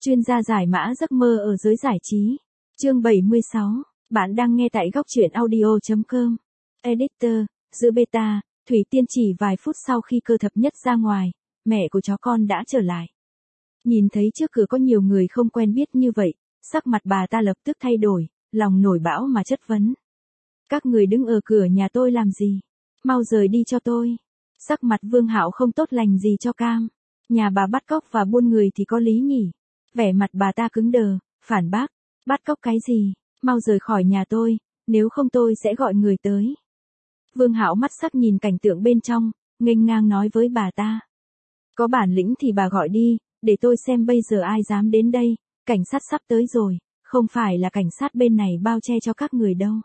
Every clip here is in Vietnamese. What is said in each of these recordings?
Chuyên gia giải mã giấc mơ ở giới giải trí. Chương 76. Bạn đang nghe tại góc truyện audio.com. Editor, giữa beta, Thủy Tiên chỉ vài phút sau khi cơ thập nhất ra ngoài, mẹ của chó con đã trở lại. Nhìn thấy trước cửa có nhiều người không quen biết như vậy, sắc mặt bà ta lập tức thay đổi, lòng nổi bão mà chất vấn. Các người đứng ở cửa nhà tôi làm gì? Mau rời đi cho tôi. Sắc mặt Vương Hạo không tốt lành gì cho cam. Nhà bà bắt cóc và buôn người thì có lý nhỉ? Vẻ mặt bà ta cứng đờ, phản bác. Bắt cóc cái gì? Mau rời khỏi nhà tôi, nếu không tôi sẽ gọi người tới. Vương Hạo mắt sắc nhìn cảnh tượng bên trong, nghênh ngang nói với bà ta. Có bản lĩnh thì bà gọi đi, để tôi xem bây giờ ai dám đến đây, cảnh sát sắp tới rồi, không phải là cảnh sát bên này bao che cho các người đâu.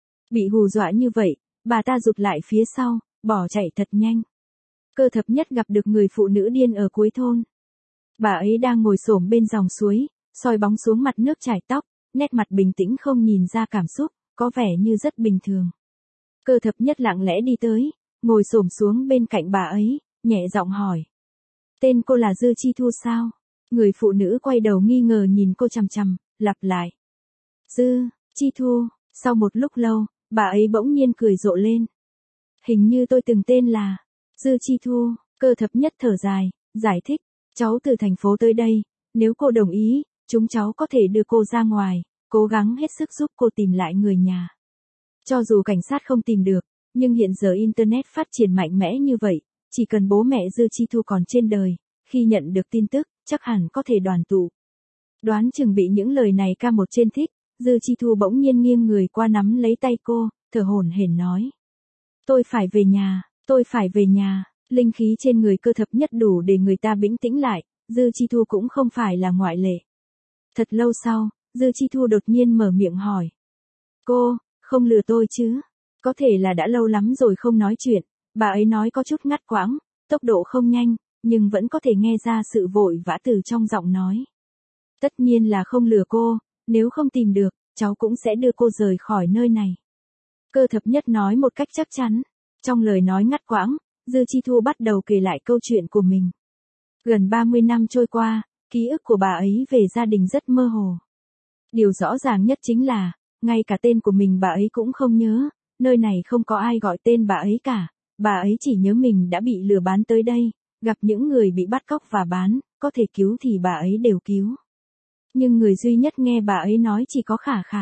Bị hù dọa như vậy, bà ta rụt lại phía sau, bỏ chạy thật nhanh. Cơ thập nhất gặp được người phụ nữ điên ở cuối thôn. Bà ấy đang ngồi xổm bên dòng suối, soi bóng xuống mặt nước chải tóc, nét mặt bình tĩnh không nhìn ra cảm xúc, có vẻ như rất bình thường. Cơ thập nhất lặng lẽ đi tới, ngồi xổm xuống bên cạnh bà ấy, nhẹ giọng hỏi. Tên cô là Dư Chi Thu sao? Người phụ nữ quay đầu nghi ngờ nhìn cô chằm chằm, lặp lại. Dư, Chi Thu, sau một lúc lâu, bà ấy bỗng nhiên cười rộ lên. Hình như tôi từng tên là Dư Chi Thu. Cơ thập nhất thở dài, giải thích. Cháu từ thành phố tới đây, nếu cô đồng ý, chúng cháu có thể đưa cô ra ngoài, cố gắng hết sức giúp cô tìm lại người nhà. Cho dù cảnh sát không tìm được, nhưng hiện giờ Internet phát triển mạnh mẽ như vậy, chỉ cần bố mẹ Dư Chi Thu còn trên đời, khi nhận được tin tức, chắc hẳn có thể đoàn tụ. Đoán chừng bị những lời này ca một trên thích, Dư Chi Thu bỗng nhiên nghiêng người qua nắm lấy tay cô, thở hổn hển nói. Tôi phải về nhà, tôi phải về nhà. Linh khí trên người cơ thập nhất đủ để người ta bình tĩnh lại, Dư Chi Thu cũng không phải là ngoại lệ. Thật lâu sau, Dư Chi Thu đột nhiên mở miệng hỏi. Cô, không lừa tôi chứ? Có thể là đã lâu lắm rồi không nói chuyện, bà ấy nói có chút ngắt quãng, tốc độ không nhanh, nhưng vẫn có thể nghe ra sự vội vã từ trong giọng nói. Tất nhiên là không lừa cô, nếu không tìm được, cháu cũng sẽ đưa cô rời khỏi nơi này. Cơ thập nhất nói một cách chắc chắn, trong lời nói ngắt quãng. Dư Chi Thu bắt đầu kể lại câu chuyện của mình. Gần 30 năm trôi qua, ký ức của bà ấy về gia đình rất mơ hồ. Điều rõ ràng nhất chính là, ngay cả tên của mình bà ấy cũng không nhớ, nơi này không có ai gọi tên bà ấy cả, bà ấy chỉ nhớ mình đã bị lừa bán tới đây, gặp những người bị bắt cóc và bán, có thể cứu thì bà ấy đều cứu. Nhưng người duy nhất nghe bà ấy nói chỉ có Khả Khả.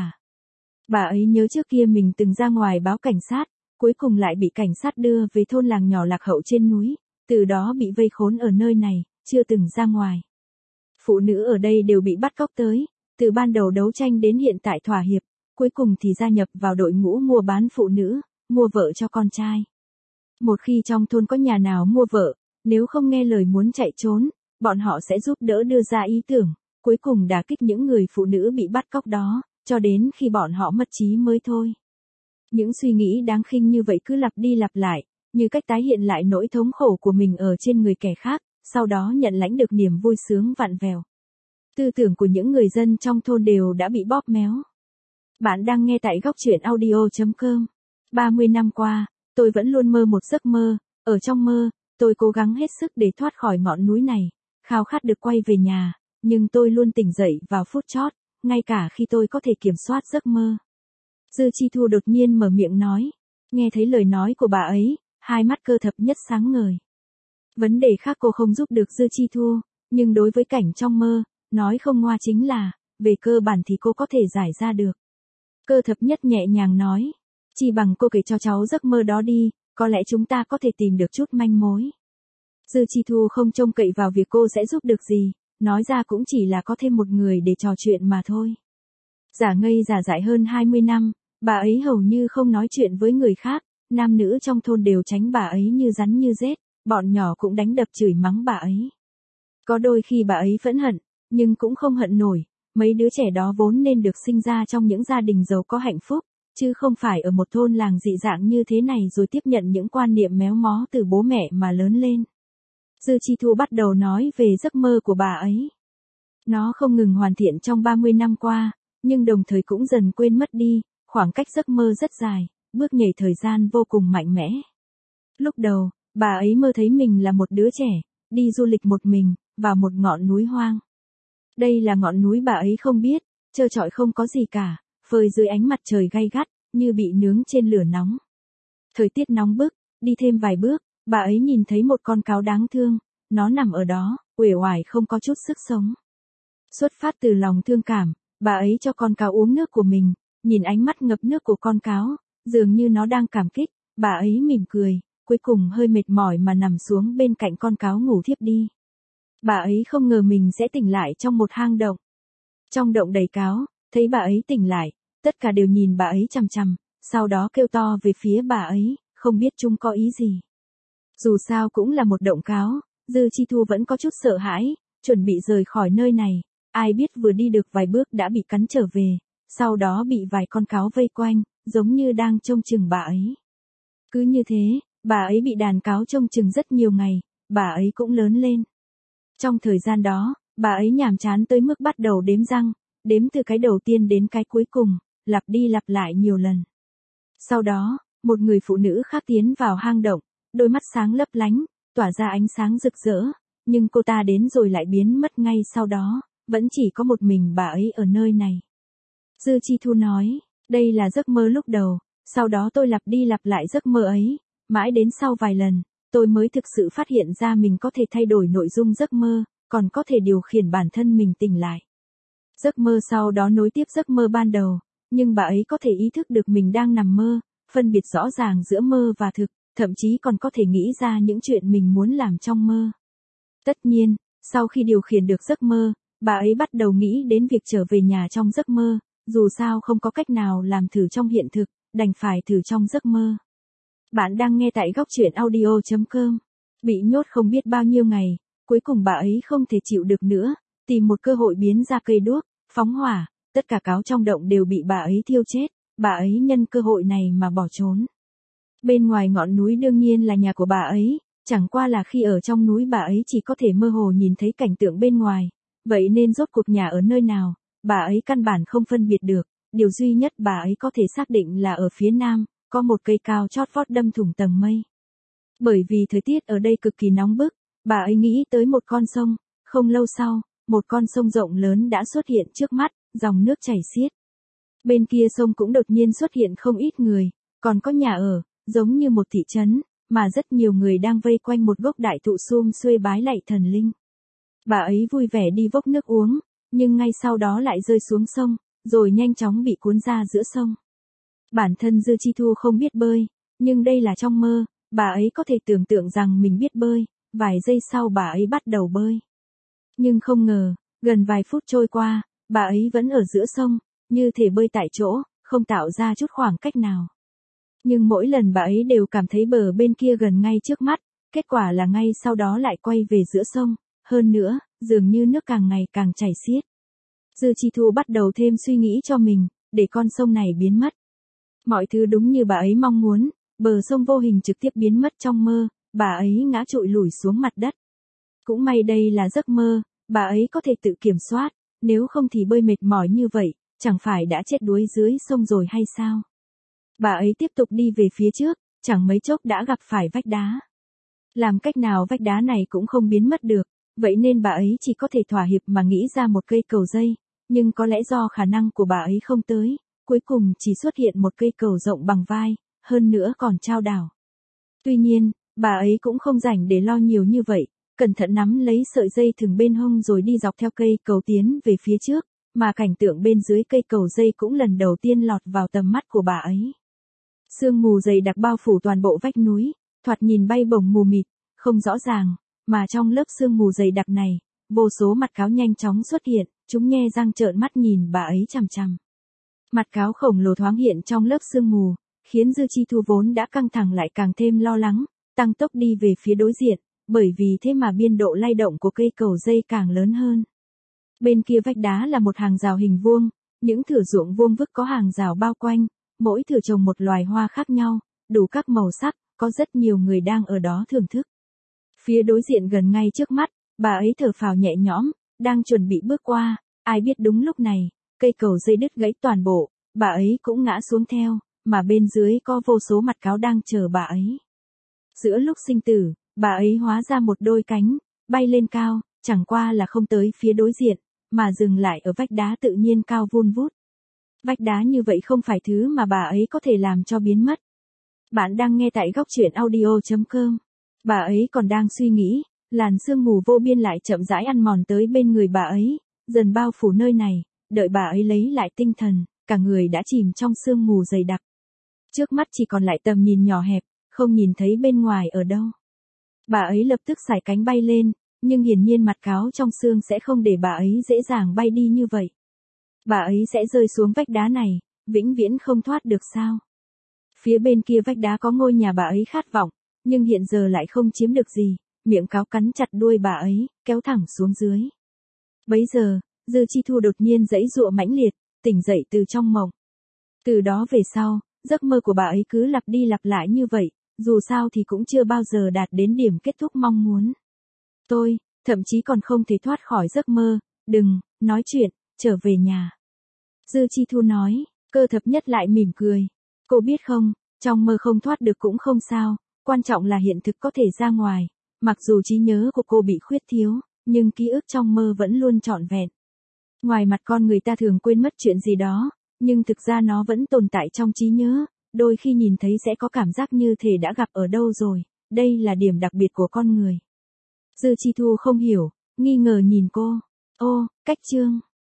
Bà ấy nhớ trước kia mình từng ra ngoài báo cảnh sát, cuối cùng lại bị cảnh sát đưa về thôn làng nhỏ lạc hậu trên núi, từ đó bị vây khốn ở nơi này, chưa từng ra ngoài. Phụ nữ ở đây đều bị bắt cóc tới, từ ban đầu đấu tranh đến hiện tại thỏa hiệp, cuối cùng thì gia nhập vào đội ngũ mua bán phụ nữ, mua vợ cho con trai. Một khi trong thôn có nhà nào mua vợ, nếu không nghe lời muốn chạy trốn, bọn họ sẽ giúp đỡ đưa ra ý tưởng, cuối cùng đả kích những người phụ nữ bị bắt cóc đó, cho đến khi bọn họ mất trí mới thôi. Những suy nghĩ đáng khinh như vậy cứ lặp đi lặp lại, như cách tái hiện lại nỗi thống khổ của mình ở trên người kẻ khác, sau đó nhận lãnh được niềm vui sướng vặn vẹo. Tư tưởng của những người dân trong thôn đều đã bị bóp méo. Bạn đang nghe tại góc truyện audio.com. 30 năm qua, tôi vẫn luôn mơ một giấc mơ, ở trong mơ, tôi cố gắng hết sức để thoát khỏi ngọn núi này, khao khát được quay về nhà, nhưng tôi luôn tỉnh dậy vào phút chót, ngay cả khi tôi có thể kiểm soát giấc mơ. Dư Chi Thu đột nhiên mở miệng nói. Nghe thấy lời nói của bà ấy, hai mắt cơ thập nhất sáng ngời. Vấn đề khác cô không giúp được Dư Chi Thu, nhưng đối với cảnh trong mơ, nói không ngoa chính là, về cơ bản thì cô có thể giải ra được. Cơ thập nhất nhẹ nhàng nói. Chỉ bằng cô kể cho cháu giấc mơ đó đi, có lẽ chúng ta có thể tìm được chút manh mối. Dư Chi Thu không trông cậy vào việc cô sẽ giúp được gì, nói ra cũng chỉ là có thêm một người để trò chuyện mà thôi. Giả ngây giả dại hơn 20 năm. Bà ấy hầu như không nói chuyện với người khác, nam nữ trong thôn đều tránh bà ấy như rắn như rết, bọn nhỏ cũng đánh đập chửi mắng bà ấy. Có đôi khi bà ấy phẫn hận, nhưng cũng không hận nổi, mấy đứa trẻ đó vốn nên được sinh ra trong những gia đình giàu có hạnh phúc, chứ không phải ở một thôn làng dị dạng như thế này rồi tiếp nhận những quan niệm méo mó từ bố mẹ mà lớn lên. Dư Chi Thu bắt đầu nói về giấc mơ của bà ấy. Nó không ngừng hoàn thiện trong 30 năm qua, nhưng đồng thời cũng dần quên mất đi. Khoảng cách giấc mơ rất dài, bước nhảy thời gian vô cùng mạnh mẽ. Lúc đầu, bà ấy mơ thấy mình là một đứa trẻ, đi du lịch một mình, vào một ngọn núi hoang. Đây là ngọn núi bà ấy không biết, trơ trọi không có gì cả, phơi dưới ánh mặt trời gay gắt, như bị nướng trên lửa nóng. Thời tiết nóng bức, đi thêm vài bước, bà ấy nhìn thấy một con cáo đáng thương, nó nằm ở đó, uể oải không có chút sức sống. Xuất phát từ lòng thương cảm, bà ấy cho con cáo uống nước của mình, nhìn ánh mắt ngập nước của con cáo, dường như nó đang cảm kích, bà ấy mỉm cười, cuối cùng hơi mệt mỏi mà nằm xuống bên cạnh con cáo ngủ thiếp đi. Bà ấy không ngờ mình sẽ tỉnh lại trong một hang động. Trong động đầy cáo, thấy bà ấy tỉnh lại, tất cả đều nhìn bà ấy chằm chằm, sau đó kêu to về phía bà ấy, không biết chúng có ý gì. Dù sao cũng là một động cáo, Dư Chi Thu vẫn có chút sợ hãi, chuẩn bị rời khỏi nơi này, ai biết vừa đi được vài bước đã bị cắn trở về, sau đó bị vài con cáo vây quanh, giống như đang trông chừng bà ấy. Cứ như thế, bà ấy bị đàn cáo trông chừng rất nhiều ngày, bà ấy cũng lớn lên. Trong thời gian đó, bà ấy nhàm chán tới mức bắt đầu đếm răng, đếm từ cái đầu tiên đến cái cuối cùng, lặp đi lặp lại nhiều lần. Sau đó, một người phụ nữ khác tiến vào hang động, đôi mắt sáng lấp lánh, tỏa ra ánh sáng rực rỡ, nhưng cô ta đến rồi lại biến mất ngay sau đó, vẫn chỉ có một mình bà ấy ở nơi này. Dư Chi Thu nói, đây là giấc mơ lúc đầu, sau đó tôi lặp đi lặp lại giấc mơ ấy, mãi đến sau vài lần, tôi mới thực sự phát hiện ra mình có thể thay đổi nội dung giấc mơ, còn có thể điều khiển bản thân mình tỉnh lại. Giấc mơ sau đó nối tiếp giấc mơ ban đầu, nhưng bà ấy có thể ý thức được mình đang nằm mơ, phân biệt rõ ràng giữa mơ và thực, thậm chí còn có thể nghĩ ra những chuyện mình muốn làm trong mơ. Tất nhiên, sau khi điều khiển được giấc mơ, bà ấy bắt đầu nghĩ đến việc trở về nhà trong giấc mơ, dù sao không có cách nào làm thử trong hiện thực, đành phải thử trong giấc mơ. Bạn đang nghe tại góc truyện audio.com. Bị nhốt không biết bao nhiêu ngày, cuối cùng bà ấy không thể chịu được nữa, tìm một cơ hội biến ra cây đuốc, phóng hỏa, tất cả cáo trong động đều bị bà ấy thiêu chết, bà ấy nhân cơ hội này mà bỏ trốn. Bên ngoài ngọn núi đương nhiên là nhà của bà ấy, chẳng qua là khi ở trong núi bà ấy chỉ có thể mơ hồ nhìn thấy cảnh tượng bên ngoài, vậy nên rốt cuộc nhà ở nơi nào, bà ấy căn bản không phân biệt được, điều duy nhất bà ấy có thể xác định là ở phía nam, có một cây cao chót vót đâm thủng tầng mây. Bởi vì thời tiết ở đây cực kỳ nóng bức, bà ấy nghĩ tới một con sông, không lâu sau, một con sông rộng lớn đã xuất hiện trước mắt, dòng nước chảy xiết. Bên kia sông cũng đột nhiên xuất hiện không ít người, còn có nhà ở, giống như một thị trấn, mà rất nhiều người đang vây quanh một gốc đại thụ sum xuê bái lạy thần linh. Bà ấy vui vẻ đi vốc nước uống, nhưng ngay sau đó lại rơi xuống sông, rồi nhanh chóng bị cuốn ra giữa sông. Bản thân Dư Chi Thu không biết bơi, nhưng đây là trong mơ, bà ấy có thể tưởng tượng rằng mình biết bơi, vài giây sau bà ấy bắt đầu bơi. Nhưng không ngờ, gần vài phút trôi qua, bà ấy vẫn ở giữa sông, như thể bơi tại chỗ, không tạo ra chút khoảng cách nào. Nhưng mỗi lần bà ấy đều cảm thấy bờ bên kia gần ngay trước mắt, kết quả là ngay sau đó lại quay về giữa sông, hơn nữa, dường như nước càng ngày càng chảy xiết. Dư Chi Thu bắt đầu thêm suy nghĩ cho mình, để con sông này biến mất. Mọi thứ đúng như bà ấy mong muốn, bờ sông vô hình trực tiếp biến mất trong mơ, bà ấy ngã trụi lủi xuống mặt đất. Cũng may đây là giấc mơ, bà ấy có thể tự kiểm soát, nếu không thì bơi mệt mỏi như vậy, chẳng phải đã chết đuối dưới sông rồi hay sao? Bà ấy tiếp tục đi về phía trước, chẳng mấy chốc đã gặp phải vách đá. Làm cách nào vách đá này cũng không biến mất được, vậy nên bà ấy chỉ có thể thỏa hiệp mà nghĩ ra một cây cầu dây, nhưng có lẽ do khả năng của bà ấy không tới, cuối cùng chỉ xuất hiện một cây cầu rộng bằng vai, hơn nữa còn trao đảo. Tuy nhiên, bà ấy cũng không rảnh để lo nhiều như vậy, cẩn thận nắm lấy sợi dây thừng bên hông rồi đi dọc theo cây cầu tiến về phía trước, mà cảnh tượng bên dưới cây cầu dây cũng lần đầu tiên lọt vào tầm mắt của bà ấy. Sương mù dày đặc bao phủ toàn bộ vách núi, thoạt nhìn bay bổng mù mịt, không rõ ràng, mà trong lớp sương mù dày đặc này, vô số mặt cáo nhanh chóng xuất hiện, chúng nhe răng trợn mắt nhìn bà ấy chằm chằm. Mặt cáo khổng lồ thoáng hiện trong lớp sương mù, khiến Dư Chi Thu vốn đã căng thẳng lại càng thêm lo lắng, tăng tốc đi về phía đối diện, bởi vì thế mà biên độ lay động của cây cầu dây càng lớn hơn. Bên kia vách đá là một hàng rào hình vuông, những thửa ruộng vuông vức có hàng rào bao quanh, mỗi thửa trồng một loài hoa khác nhau, đủ các màu sắc, có rất nhiều người đang ở đó thưởng thức. Phía đối diện gần ngay trước mắt, bà ấy thở phào nhẹ nhõm, đang chuẩn bị bước qua, ai biết đúng lúc này, cây cầu dây đứt gãy toàn bộ, bà ấy cũng ngã xuống theo, mà bên dưới có vô số mặt cáo đang chờ bà ấy. Giữa lúc sinh tử, bà ấy hóa ra một đôi cánh, bay lên cao, chẳng qua là không tới phía đối diện, mà dừng lại ở vách đá tự nhiên cao vun vút. Vách đá như vậy không phải thứ mà bà ấy có thể làm cho biến mất. Bạn đang nghe tại góc truyện audio.com. Bà ấy còn đang suy nghĩ, làn sương mù vô biên lại chậm rãi ăn mòn tới bên người bà ấy, dần bao phủ nơi này, đợi bà ấy lấy lại tinh thần, cả người đã chìm trong sương mù dày đặc. Trước mắt chỉ còn lại tầm nhìn nhỏ hẹp, không nhìn thấy bên ngoài ở đâu. Bà ấy lập tức sải cánh bay lên, nhưng hiển nhiên mặt cáo trong sương sẽ không để bà ấy dễ dàng bay đi như vậy. Bà ấy sẽ rơi xuống vách đá này, vĩnh viễn không thoát được sao? Phía bên kia vách đá có ngôi nhà bà ấy khát vọng, nhưng hiện giờ lại không chiếm được gì, miệng cáo cắn chặt đuôi bà ấy, kéo thẳng xuống dưới. Bấy giờ, Dư Chi Thu đột nhiên giãy giụa mãnh liệt, tỉnh dậy từ trong mộng. Từ đó về sau, giấc mơ của bà ấy cứ lặp đi lặp lại như vậy, dù sao thì cũng chưa bao giờ đạt đến điểm kết thúc mong muốn. Tôi, thậm chí còn không thể thoát khỏi giấc mơ, đừng, nói chuyện, trở về nhà. Dư Chi Thu nói, Cơ Thập Nhất lại mỉm cười. Cô biết không, trong mơ không thoát được cũng không sao, quan trọng là hiện thực có thể ra ngoài. Mặc dù trí nhớ của cô bị khuyết thiếu, nhưng ký ức trong mơ vẫn luôn trọn vẹn. Ngoài mặt con người ta thường quên mất chuyện gì đó, nhưng thực ra nó vẫn tồn tại trong trí nhớ, đôi khi nhìn thấy sẽ có cảm giác như thể đã gặp ở đâu rồi, đây là điểm đặc biệt của con người. Dư Chi Thu không hiểu, nghi ngờ nhìn cô. Ô, cách chương.